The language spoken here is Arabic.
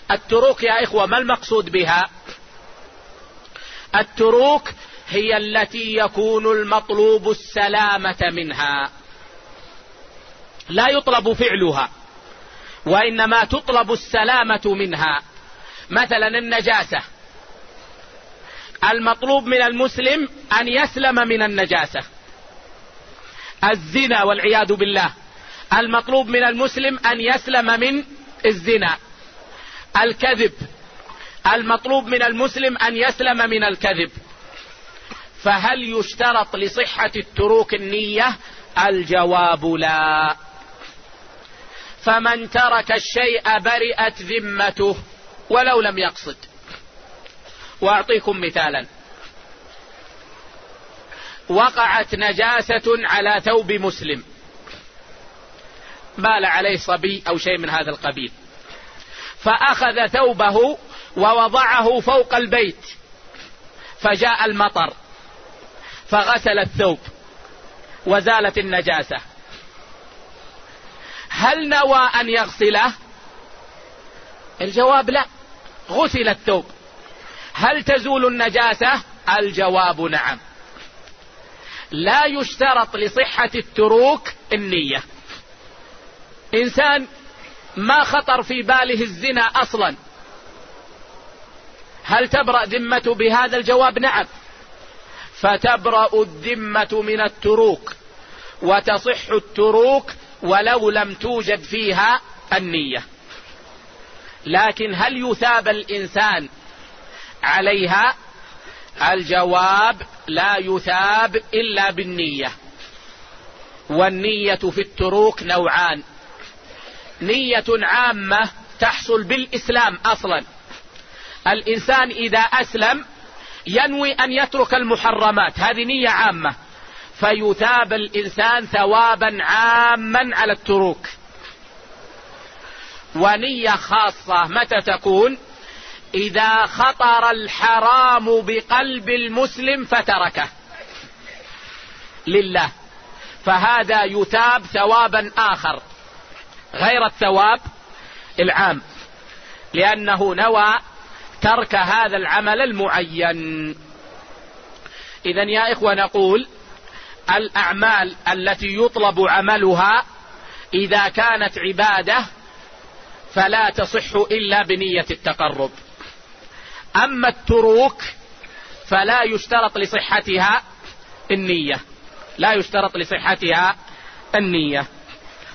التروك يا إخوة ما المقصود بها؟ التروك هي التي يكون المطلوب السلامة منها، لا يطلب فعلها وإنما تطلب السلامة منها. مثلا النجاسة، المطلوب من المسلم أن يسلم من النجاسة. الزنا والعياذ بالله، المطلوب من المسلم أن يسلم من الزنا. الكذب، المطلوب من المسلم أن يسلم من الكذب. فهل يشترط لصحة التروك النية؟ الجواب لا. فمن ترك الشيء برئت ذمته ولو لم يقصد. وأعطيكم مثالا: وقعت نجاسة على ثوب مسلم، بال عليه صبي أو شيء من هذا القبيل، فأخذ ثوبه ووضعه فوق البيت، فجاء المطر فغسل الثوب وزالت النجاسة. هل نوى أن يغسله؟ الجواب لا، غسل الثوب. هل تزول النجاسة؟ الجواب نعم. لا يشترط لصحة التروك النية. إنسان ما خطر في باله الزنا أصلا، هل تبرأ ذمته بهذا؟ الجواب نعم. فتبرأ الذمة من التروك وتصح التروك ولو لم توجد فيها النية. لكن هل يثاب الإنسان عليها؟ الجواب لا يثاب إلا بالنية. والنية في التروك نوعان: نية عامة تحصل بالإسلام أصلا، الإنسان إذا أسلم ينوي أن يترك المحرمات، هذه نية عامة، فيثاب الإنسان ثوابا عاما على التروك. ونية خاصة متى تكون؟ إذا خطر الحرام بقلب المسلم فتركه لله، فهذا يثاب ثوابا آخر غير الثواب العام، لأنه نوى ترك هذا العمل المعين. إذن يا إخوة نقول الأعمال التي يطلب عملها إذا كانت عبادة فلا تصح إلا بنية التقرب. أما التروك فلا يشترط لصحتها النية، لا يشترط لصحتها النية.